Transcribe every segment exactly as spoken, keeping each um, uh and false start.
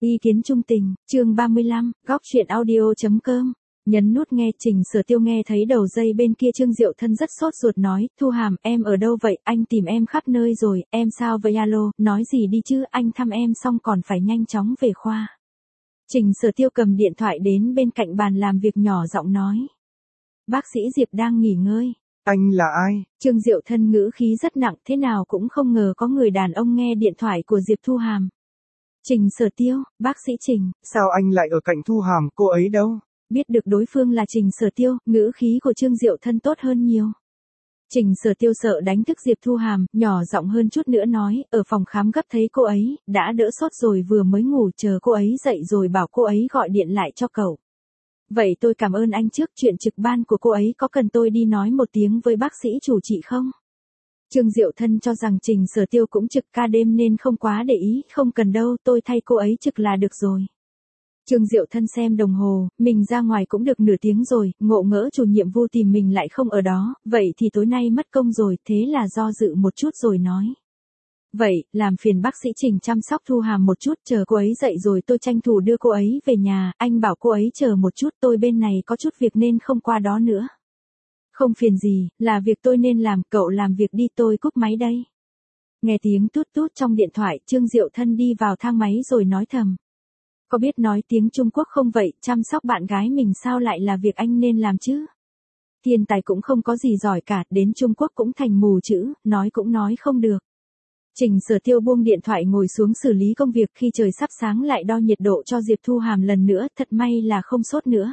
Ý kiến trung tình, chương ba mươi lăm, góc chuyện audio.com. Nhấn nút nghe. Trình Sở Tiêu nghe thấy đầu dây bên kia Trương Diệu Thân rất sốt ruột nói, Thu Hàm, em ở đâu vậy, anh tìm em khắp nơi rồi, em sao vậy alo, nói gì đi chứ, anh thăm em xong còn phải nhanh chóng về khoa. Trình Sở Tiêu cầm điện thoại đến bên cạnh bàn làm việc nhỏ giọng nói. Bác sĩ Diệp đang nghỉ ngơi. Anh là ai? Trương Diệu Thân ngữ khí rất nặng, thế nào cũng không ngờ có người đàn ông nghe điện thoại của Diệp Thu Hàm. Trình Sở Tiêu, bác sĩ Trình. Sao anh lại ở cạnh Thu Hàm, cô ấy đâu? Biết được đối phương là Trình Sở Tiêu, ngữ khí của Trương Diệu Thân tốt hơn nhiều. Trình Sở Tiêu sợ đánh thức Diệp Thu Hàm, nhỏ giọng hơn chút nữa nói, ở phòng khám gấp thấy cô ấy, đã đỡ sốt rồi vừa mới ngủ, chờ cô ấy dậy rồi bảo cô ấy gọi điện lại cho cậu. Vậy tôi cảm ơn anh trước, chuyện trực ban của cô ấy có cần tôi đi nói một tiếng với bác sĩ chủ trị không? Trương Diệu Thân cho rằng Trình Sở Tiêu cũng trực ca đêm nên không quá để ý, không cần đâu, tôi thay cô ấy trực là được rồi. Trương Diệu Thân xem đồng hồ, mình ra ngoài cũng được nửa tiếng rồi, ngộ ngỡ chủ nhiệm Vu tìm mình lại không ở đó, vậy thì tối nay mất công rồi, thế là do dự một chút rồi nói. Vậy, làm phiền bác sĩ Trình chăm sóc Thu Hàm một chút, chờ cô ấy dậy rồi tôi tranh thủ đưa cô ấy về nhà, anh bảo cô ấy chờ một chút, tôi bên này có chút việc nên không qua đó nữa. Không phiền gì, là việc tôi nên làm, cậu làm việc đi, tôi cúp máy đây. Nghe tiếng tút tút trong điện thoại, Trương Diệu Thân đi vào thang máy rồi nói thầm. Có biết nói tiếng Trung Quốc không vậy, chăm sóc bạn gái mình sao lại là việc anh nên làm chứ? Thiên tài cũng không có gì giỏi cả, đến Trung Quốc cũng thành mù chữ, nói cũng nói không được. Trình Sở Tiêu buông điện thoại ngồi xuống xử lý công việc, khi trời sắp sáng lại đo nhiệt độ cho Diệp Thu Hàm lần nữa, thật may là không sốt nữa.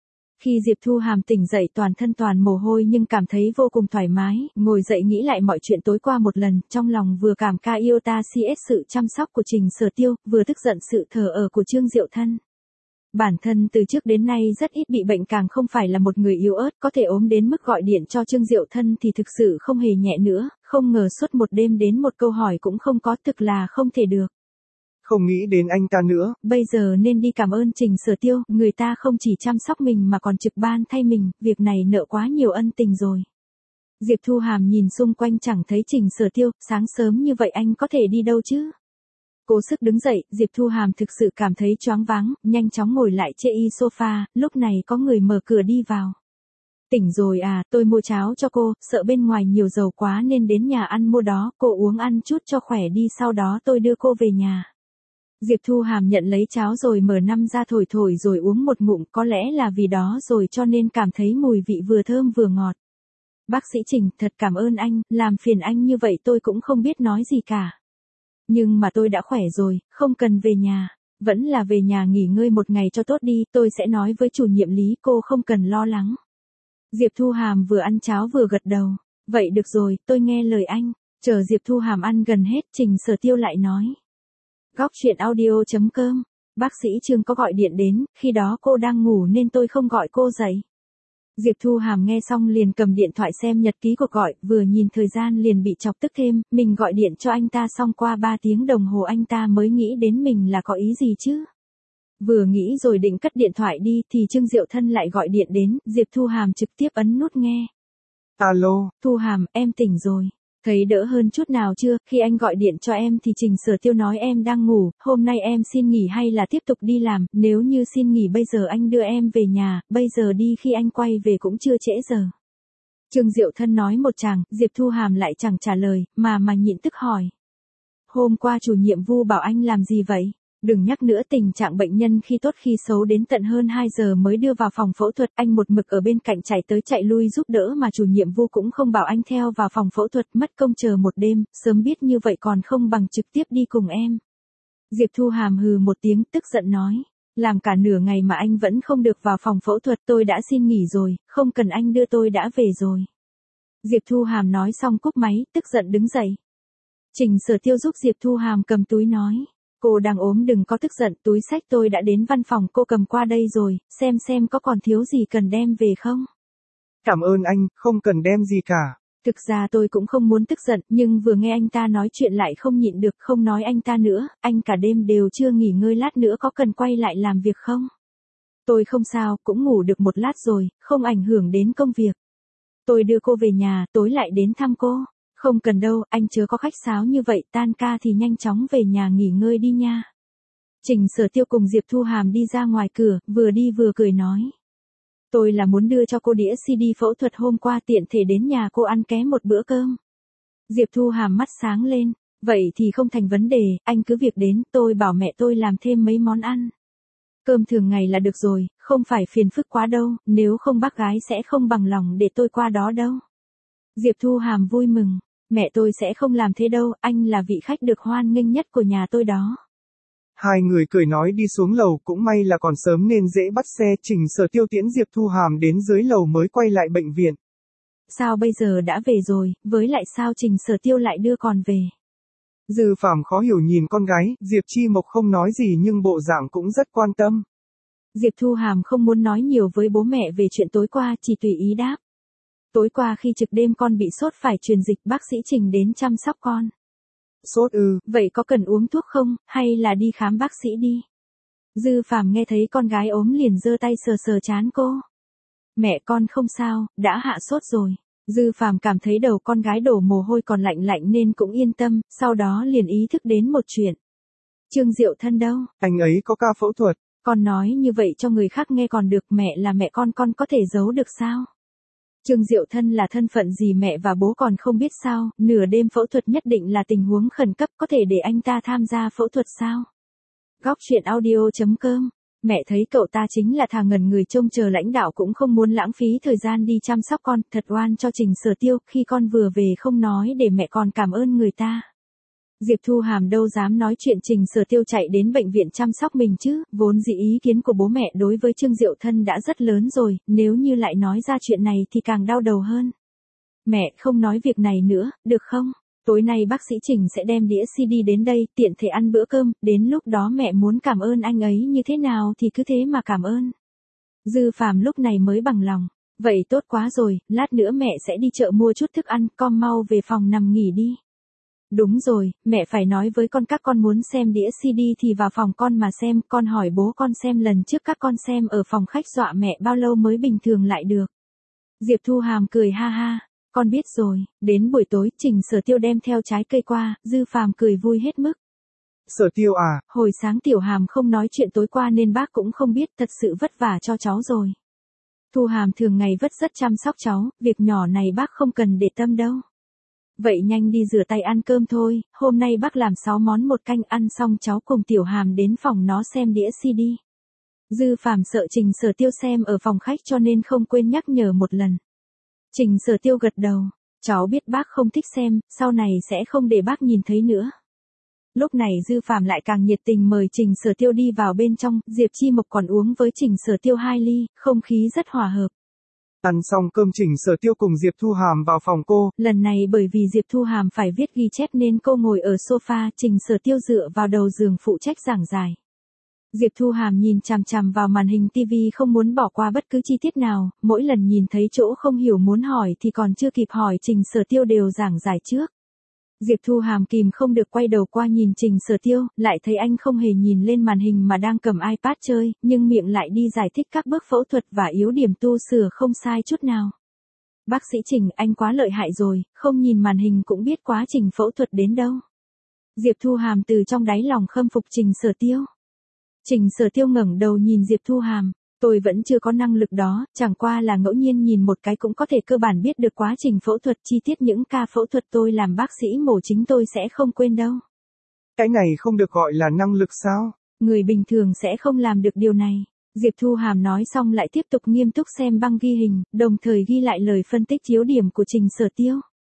Khi Diệp Thu Hàm tỉnh dậy toàn thân toàn mồ hôi nhưng cảm thấy vô cùng thoải mái, ngồi dậy nghĩ lại mọi chuyện tối qua một lần, trong lòng vừa cảm ca iota cs sự chăm sóc của Trình Sở Tiêu, vừa tức giận sự thờ ơ của Trương Diệu Thân. Bản thân từ trước đến nay rất ít bị bệnh, càng không phải là một người yếu ớt, có thể ốm đến mức gọi điện cho Trương Diệu Thân thì thực sự không hề nhẹ nữa, không ngờ suốt một đêm đến một câu hỏi cũng không có, thực là không thể được. Không nghĩ đến anh ta nữa. Bây giờ nên đi cảm ơn Trình Sở Tiêu, người ta không chỉ chăm sóc mình mà còn trực ban thay mình, việc này nợ quá nhiều ân tình rồi. Diệp Thu Hàm nhìn xung quanh chẳng thấy Trình Sở Tiêu, sáng sớm như vậy anh có thể đi đâu chứ? Cố sức đứng dậy, Diệp Thu Hàm thực sự cảm thấy choáng váng, nhanh chóng ngồi lại chê y sofa, lúc này có người mở cửa đi vào. Tỉnh rồi à, tôi mua cháo cho cô, sợ bên ngoài nhiều dầu quá nên đến nhà ăn mua đó, cô uống ăn chút cho khỏe đi, sau đó tôi đưa cô về nhà. Diệp Thu Hàm nhận lấy cháo rồi mở năm ra thổi thổi rồi uống một ngụm, có lẽ là vì đó rồi cho nên cảm thấy mùi vị vừa thơm vừa ngọt. Bác sĩ Trình, thật cảm ơn anh, làm phiền anh như vậy tôi cũng không biết nói gì cả. Nhưng mà tôi đã khỏe rồi, không cần về nhà, vẫn là về nhà nghỉ ngơi một ngày cho tốt đi, tôi sẽ nói với chủ nhiệm Lý, cô không cần lo lắng. Diệp Thu Hàm vừa ăn cháo vừa gật đầu, vậy được rồi, tôi nghe lời anh. Chờ Diệp Thu Hàm ăn gần hết, Trình Sở Tiêu lại nói. Góc chuyện audio.com, bác sĩ Trương có gọi điện đến, khi đó cô đang ngủ nên tôi không gọi cô dậy. Diệp Thu Hàm nghe xong liền cầm điện thoại xem nhật ký cuộc gọi, vừa nhìn thời gian liền bị chọc tức thêm, mình gọi điện cho anh ta xong qua ba tiếng đồng hồ anh ta mới nghĩ đến mình là có ý gì chứ. Vừa nghĩ rồi định cất điện thoại đi thì Trương Diệu Thân lại gọi điện đến, Diệp Thu Hàm trực tiếp ấn nút nghe. Alo. Thu Hàm, em tỉnh rồi. Thấy đỡ hơn chút nào chưa, khi anh gọi điện cho em thì Trình Sở Tiêu nói em đang ngủ, hôm nay em xin nghỉ hay là tiếp tục đi làm, nếu như xin nghỉ bây giờ anh đưa em về nhà, bây giờ đi khi anh quay về cũng chưa trễ giờ. Trương Diệu Thân nói một tràng, Diệp Thu Hàm lại chẳng trả lời, mà mà nhịn tức hỏi. Hôm qua chủ nhiệm Vu bảo anh làm gì vậy? Đừng nhắc nữa, tình trạng bệnh nhân khi tốt khi xấu, đến tận hơn hai giờ mới đưa vào phòng phẫu thuật, anh một mực ở bên cạnh chạy tới chạy lui giúp đỡ mà chủ nhiệm Vu cũng không bảo anh theo vào phòng phẫu thuật, mất công chờ một đêm, sớm biết như vậy còn không bằng trực tiếp đi cùng em. Diệp Thu Hàm hừ một tiếng tức giận nói, làm cả nửa ngày mà anh vẫn không được vào phòng phẫu thuật, tôi đã xin nghỉ rồi, không cần anh đưa, tôi đã về rồi. Diệp Thu Hàm nói xong cúp máy, tức giận đứng dậy. Trình Sở Tiêu giúp Diệp Thu Hàm cầm túi nói. Cô đang ốm đừng có tức giận, túi xách tôi đã đến văn phòng cô cầm qua đây rồi, xem xem có còn thiếu gì cần đem về không. Cảm ơn anh, không cần đem gì cả. Thực ra tôi cũng không muốn tức giận, nhưng vừa nghe anh ta nói chuyện lại không nhịn được, không nói anh ta nữa, anh cả đêm đều chưa nghỉ ngơi, lát nữa có cần quay lại làm việc không? Tôi không sao, cũng ngủ được một lát rồi, không ảnh hưởng đến công việc. Tôi đưa cô về nhà, tối lại đến thăm cô. Không cần đâu, anh chớ có khách sáo như vậy, tan ca thì nhanh chóng về nhà nghỉ ngơi đi nha. Trình Sở Tiêu cùng Diệp Thu Hàm đi ra ngoài cửa, vừa đi vừa cười nói. Tôi là muốn đưa cho cô đĩa xê đê phẫu thuật hôm qua tiện thể đến nhà cô ăn ké một bữa cơm. Diệp Thu Hàm mắt sáng lên, vậy thì không thành vấn đề, anh cứ việc đến, tôi bảo mẹ tôi làm thêm mấy món ăn. Cơm thường ngày là được rồi, không phải phiền phức quá đâu, nếu không bác gái sẽ không bằng lòng để tôi qua đó đâu. Diệp Thu Hàm vui mừng, mẹ tôi sẽ không làm thế đâu, anh là vị khách được hoan nghênh nhất của nhà tôi đó. Hai người cười nói đi xuống lầu, cũng may là còn sớm nên dễ bắt xe. Trình Sở Tiêu tiễn Diệp Thu Hàm đến dưới lầu mới quay lại bệnh viện. Sao bây giờ đã về rồi, với lại sao Trình Sở Tiêu lại đưa con về? Dư Phàm khó hiểu nhìn con gái, Diệp Chi Mộc không nói gì nhưng bộ dạng cũng rất quan tâm. Diệp Thu Hàm không muốn nói nhiều với bố mẹ về chuyện tối qua, chỉ tùy ý đáp. Tối qua khi trực đêm con bị sốt phải truyền dịch, bác sĩ Trình đến chăm sóc con. Sốt ư? Vậy có cần uống thuốc không, hay là đi khám bác sĩ đi? Dư Phàm nghe thấy con gái ốm liền giơ tay sờ sờ trán cô. Mẹ con không sao, đã hạ sốt rồi. Dư Phàm cảm thấy đầu con gái đổ mồ hôi còn lạnh lạnh nên cũng yên tâm, sau đó liền ý thức đến một chuyện. Trương Diệu Thân đâu? Anh ấy có ca phẫu thuật. Con nói như vậy cho người khác nghe còn được, mẹ là mẹ con con có thể giấu được sao? Trương Diệu Thân là thân phận gì mẹ và bố còn không biết sao, nửa đêm phẫu thuật nhất định là tình huống khẩn cấp, có thể để anh ta tham gia phẫu thuật sao? Góc truyện audio chấm com. Mẹ thấy cậu ta chính là thà ngẩn người trông chờ lãnh đạo cũng không muốn lãng phí thời gian đi chăm sóc con, thật oan cho Trình Sở Tiêu, khi con vừa về không nói để mẹ còn cảm ơn người ta. Diệp Thu Hàm đâu dám nói chuyện Trình Sở Tiêu chạy đến bệnh viện chăm sóc mình chứ, vốn dĩ ý kiến của bố mẹ đối với Trương Diệu Thân đã rất lớn rồi, nếu như lại nói ra chuyện này thì càng đau đầu hơn. Mẹ, không nói việc này nữa, được không? Tối nay bác sĩ Trình sẽ đem đĩa xê đê đến đây, tiện thể ăn bữa cơm, đến lúc đó mẹ muốn cảm ơn anh ấy như thế nào thì cứ thế mà cảm ơn. Dư Phàm lúc này mới bằng lòng. Vậy tốt quá rồi, lát nữa mẹ sẽ đi chợ mua chút thức ăn, con mau về phòng nằm nghỉ đi. Đúng rồi, mẹ phải nói với con các con muốn xem đĩa xê đê thì vào phòng con mà xem, con hỏi bố con xem lần trước các con xem ở phòng khách dọa mẹ bao lâu mới bình thường lại được. Diệp Thu Hàm cười ha ha, con biết rồi, đến buổi tối Trình Sở Tiêu đem theo trái cây qua, Dư Phàm cười vui hết mức. Sở Tiêu à? Hồi sáng Tiểu Hàm không nói chuyện tối qua nên bác cũng không biết, thật sự vất vả cho cháu rồi. Thu Hàm thường ngày vất rất chăm sóc cháu, việc nhỏ này bác không cần để tâm đâu. Vậy nhanh đi rửa tay ăn cơm thôi, hôm nay bác làm sáu món một canh, ăn xong cháu cùng Tiểu Hàm đến phòng nó xem đĩa xê đê. Dư Phàm sợ Trình Sở Tiêu xem ở phòng khách cho nên không quên nhắc nhở một lần. Trình Sở Tiêu gật đầu, cháu biết bác không thích xem, sau này sẽ không để bác nhìn thấy nữa. Lúc này Dư Phàm lại càng nhiệt tình mời Trình Sở Tiêu đi vào bên trong, Diệp Chi Mộc còn uống với Trình Sở Tiêu hai ly, không khí rất hòa hợp. Ăn xong cơm Trình Sở Tiêu cùng Diệp Thu Hàm vào phòng cô. Lần này bởi vì Diệp Thu Hàm phải viết ghi chép nên cô ngồi ở sofa, Trình Sở Tiêu dựa vào đầu giường phụ trách giảng giải. Diệp Thu Hàm nhìn chằm chằm vào màn hình tivi không muốn bỏ qua bất cứ chi tiết nào, mỗi lần nhìn thấy chỗ không hiểu muốn hỏi thì còn chưa kịp hỏi Trình Sở Tiêu đều giảng giải trước. Diệp Thu Hàm kìm không được quay đầu qua nhìn Trình Sở Tiêu, lại thấy anh không hề nhìn lên màn hình mà đang cầm iPad chơi, nhưng miệng lại đi giải thích các bước phẫu thuật và yếu điểm tu sửa không sai chút nào. Bác sĩ Trình, anh quá lợi hại rồi, không nhìn màn hình cũng biết quá trình phẫu thuật đến đâu. Diệp Thu Hàm từ trong đáy lòng khâm phục Trình Sở Tiêu. Trình Sở Tiêu ngẩng đầu nhìn Diệp Thu Hàm, tôi vẫn chưa có năng lực đó, chẳng qua là ngẫu nhiên nhìn một cái cũng có thể cơ bản biết được quá trình phẫu thuật, chi tiết những ca phẫu thuật tôi làm bác sĩ mổ chính tôi sẽ không quên đâu. Cái này không được gọi là năng lực sao? Người bình thường sẽ không làm được điều này. Diệp Thu Hàm nói xong lại tiếp tục nghiêm túc xem băng ghi hình, đồng thời ghi lại lời phân tích yếu điểm của Trình Sở Tiêu.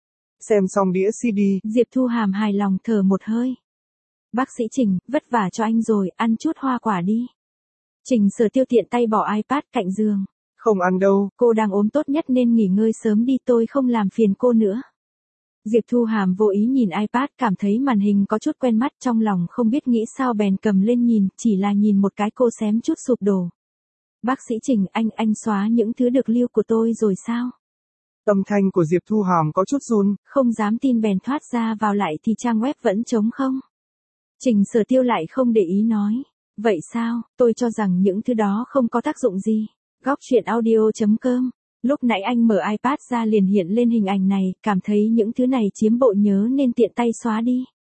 Xem xong đĩa xê đê, Diệp Thu Hàm hài lòng thở một hơi. Bác sĩ Trình, vất vả cho anh rồi, ăn chút hoa quả đi. Trình Sở Tiêu tiện tay bỏ iPad cạnh giường. Không ăn đâu. Cô đang ốm tốt nhất nên nghỉ ngơi sớm đi, tôi không làm phiền cô nữa. Diệp Thu Hàm vô ý nhìn iPad, cảm thấy màn hình có chút quen mắt, trong lòng không biết nghĩ sao bèn cầm lên nhìn, chỉ là nhìn một cái cô xém chút sụp đổ. Bác sĩ Trình, anh, anh xóa những thứ được lưu của tôi rồi sao? Âm thanh của Diệp Thu Hàm có chút run. Không dám tin bèn thoát ra vào lại thì trang web vẫn trống không. Trình Sở Tiêu lại không để ý nói. Vậy sao, tôi cho rằng những thứ đó không có tác dụng gì. Góc truyện audio chấm com. Lúc nãy anh mở iPad ra liền hiện lên hình ảnh này, cảm thấy những thứ này chiếm bộ nhớ nên tiện tay xóa đi.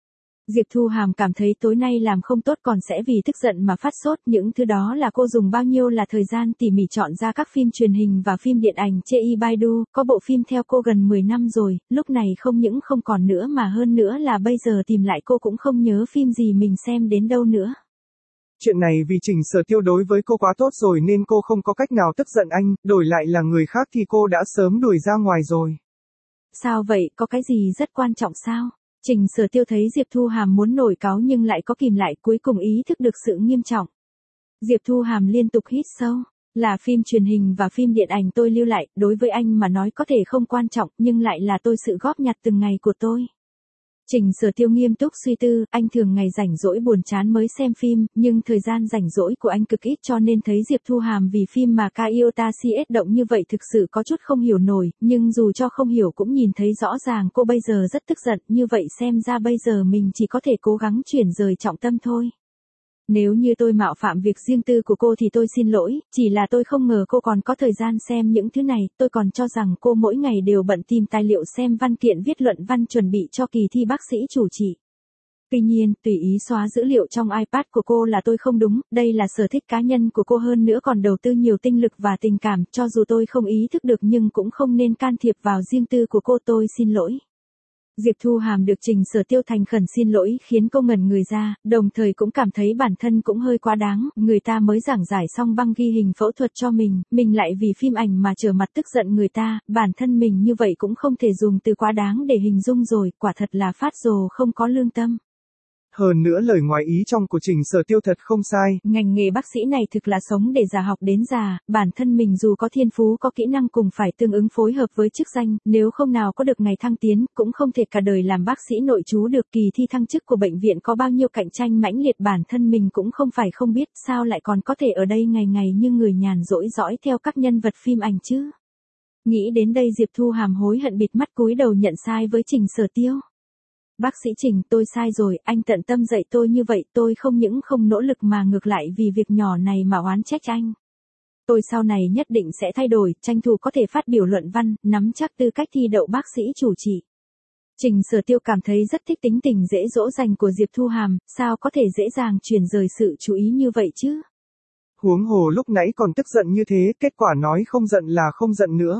Diệp Thu Hàm cảm thấy tối nay làm không tốt còn sẽ vì tức giận mà phát sốt, những thứ đó là cô dùng bao nhiêu là thời gian tỉ mỉ chọn ra các phim truyền hình và phim điện ảnh chê y Baidu, có bộ phim theo cô gần mười năm rồi, lúc này không những không còn nữa mà hơn nữa là bây giờ tìm lại cô cũng không nhớ phim gì mình xem đến đâu nữa. Chuyện này vì Trình Sở Tiêu đối với cô quá tốt rồi nên cô không có cách nào tức giận anh, đổi lại là người khác thì cô đã sớm đuổi ra ngoài rồi. Sao vậy, có cái gì rất quan trọng sao? Trình Sở Tiêu thấy Diệp Thu Hàm muốn nổi cáu nhưng lại có kìm lại, cuối cùng ý thức được sự nghiêm trọng. Diệp Thu Hàm liên tục hít sâu, là phim truyền hình và phim điện ảnh tôi lưu lại, đối với anh mà nói có thể không quan trọng nhưng lại là tôi sự góp nhặt từng ngày của tôi. Trình Sở Tiêu nghiêm túc suy tư, anh thường ngày rảnh rỗi buồn chán mới xem phim, nhưng thời gian rảnh rỗi của anh cực ít cho nên thấy Diệp Thu Hàm vì phim mà Kaiota xê ét động như vậy thực sự có chút không hiểu nổi, nhưng dù cho không hiểu cũng nhìn thấy rõ ràng cô bây giờ rất tức giận, như vậy xem ra bây giờ mình chỉ có thể cố gắng chuyển rời trọng tâm thôi. Nếu như tôi mạo phạm việc riêng tư của cô thì tôi xin lỗi, chỉ là tôi không ngờ cô còn có thời gian xem những thứ này, tôi còn cho rằng cô mỗi ngày đều bận tìm tài liệu xem văn kiện viết luận văn chuẩn bị cho kỳ thi bác sĩ chủ trị. Tuy nhiên, tùy ý xóa dữ liệu trong iPad của cô là tôi không đúng, đây là sở thích cá nhân của cô hơn nữa còn đầu tư nhiều tinh lực và tình cảm, cho dù tôi không ý thức được nhưng cũng không nên can thiệp vào riêng tư của cô, tôi xin lỗi. Diệp Thu Hàm được Trình Sở Tiêu thành khẩn xin lỗi khiến cô ngẩn người ra, đồng thời cũng cảm thấy bản thân cũng hơi quá đáng, người ta mới giảng giải xong băng ghi hình phẫu thuật cho mình, mình lại vì phim ảnh mà trở mặt tức giận người ta, bản thân mình như vậy cũng không thể dùng từ quá đáng để hình dung rồi, quả thật là phát rồ không có lương tâm. Hơn nữa lời ngoài ý trong của Trình Sở Tiêu thật không sai. Ngành nghề bác sĩ này thực là sống để già học đến già, bản thân mình dù có thiên phú có kỹ năng cùng phải tương ứng phối hợp với chức danh, nếu không nào có được ngày thăng tiến, cũng không thể cả đời làm bác sĩ nội trú được. Kỳ thi thăng chức của bệnh viện có bao nhiêu cạnh tranh mãnh liệt bản thân mình cũng không phải không biết, sao lại còn có thể ở đây ngày ngày như người nhàn rỗi dõi theo các nhân vật phim ảnh chứ. Nghĩ đến đây Diệp Thu Hàm hối hận bịt mắt cúi đầu nhận sai với Trình Sở Tiêu. Bác sĩ Trình, tôi sai rồi, anh tận tâm dạy tôi như vậy, tôi không những không nỗ lực mà ngược lại vì việc nhỏ này mà oán trách anh. Tôi sau này nhất định sẽ thay đổi, tranh thủ có thể phát biểu luận văn, nắm chắc tư cách thi đậu bác sĩ chủ trị. Trình Sở Tiêu cảm thấy rất thích tính tình dễ dỗ dành của Diệp Thu Hàm, sao có thể dễ dàng chuyển rời sự chú ý như vậy chứ? Huống hồ lúc nãy còn tức giận như thế, kết quả nói không giận là không giận nữa.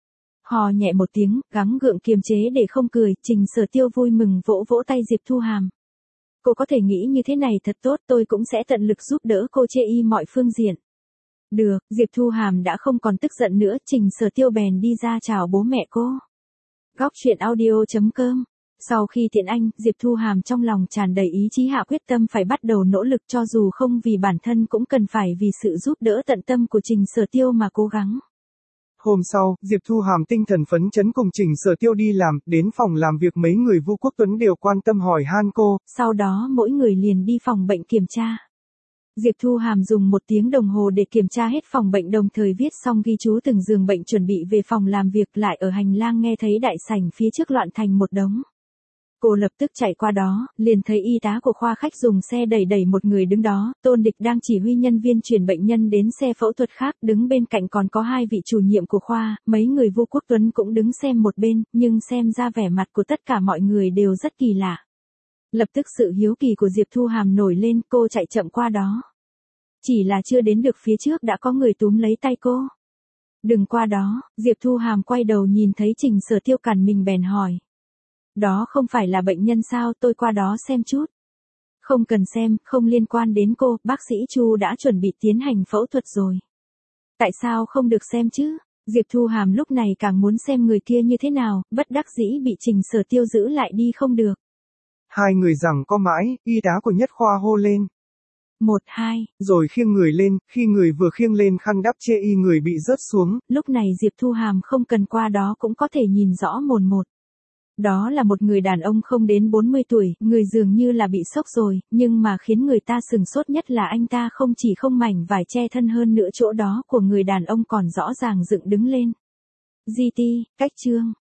Hò nhẹ một tiếng, gắng gượng kiềm chế để không cười, Trình Sở Tiêu vui mừng vỗ vỗ tay Diệp Thu Hàm. Cô có thể nghĩ như thế này thật tốt, tôi cũng sẽ tận lực giúp đỡ cô chê y mọi phương diện. Được, Diệp Thu Hàm đã không còn tức giận nữa, Trình Sở Tiêu bèn đi ra chào bố mẹ cô. Góc truyện audio chấm com. Sau khi tiễn anh, Diệp Thu Hàm trong lòng tràn đầy ý chí hạ quyết tâm phải bắt đầu nỗ lực cho dù không vì bản thân cũng cần phải vì sự giúp đỡ tận tâm của Trình Sở Tiêu mà cố gắng. Hôm sau, Diệp Thu Hàm tinh thần phấn chấn cùng Trình Sở Tiêu đi làm, đến phòng làm việc mấy người Vu Quốc Tuấn đều quan tâm hỏi han cô. Sau đó mỗi người liền đi phòng bệnh kiểm tra. Diệp Thu Hàm dùng một tiếng đồng hồ để kiểm tra hết phòng bệnh đồng thời viết xong ghi chú từng giường bệnh chuẩn bị về phòng làm việc, lại ở hành lang nghe thấy đại sảnh phía trước loạn thành một đống. Cô lập tức chạy qua đó, liền thấy y tá của khoa khách dùng xe đẩy đẩy một người đứng đó, Tôn Địch đang chỉ huy nhân viên chuyển bệnh nhân đến xe phẫu thuật khác, đứng bên cạnh còn có hai vị chủ nhiệm của khoa, mấy người Vu Quốc Tuấn cũng đứng xem một bên, nhưng xem ra vẻ mặt của tất cả mọi người đều rất kỳ lạ. Lập tức sự hiếu kỳ của Diệp Thu Hàm nổi lên, cô chạy chậm qua đó. Chỉ là chưa đến được phía trước đã có người túm lấy tay cô. Đừng qua đó, Diệp Thu Hàm quay đầu nhìn thấy Trình Sở Tiêu cản mình bèn hỏi. Đó không phải là bệnh nhân sao, tôi qua đó xem chút. Không cần xem, không liên quan đến cô, bác sĩ Chu đã chuẩn bị tiến hành phẫu thuật rồi. Tại sao không được xem chứ? Diệp Thu Hàm lúc này càng muốn xem người kia như thế nào, bất đắc dĩ bị Trình Sở Tiêu giữ lại đi không được. Hai người giằng co mãi, y tá của nhất khoa hô lên. Một, hai. Rồi khiêng người lên, khi người vừa khiêng lên khăn đắp chê y người bị rớt xuống. Lúc này Diệp Thu Hàm không cần qua đó cũng có thể nhìn rõ mồn một. Đó là một người đàn ông không đến bốn mươi tuổi, người dường như là bị sốc rồi, nhưng mà khiến người ta sừng sốt nhất là anh ta không chỉ không mảnh vải che thân hơn nữa chỗ đó của người đàn ông còn rõ ràng dựng đứng lên. giê tê, cách chương.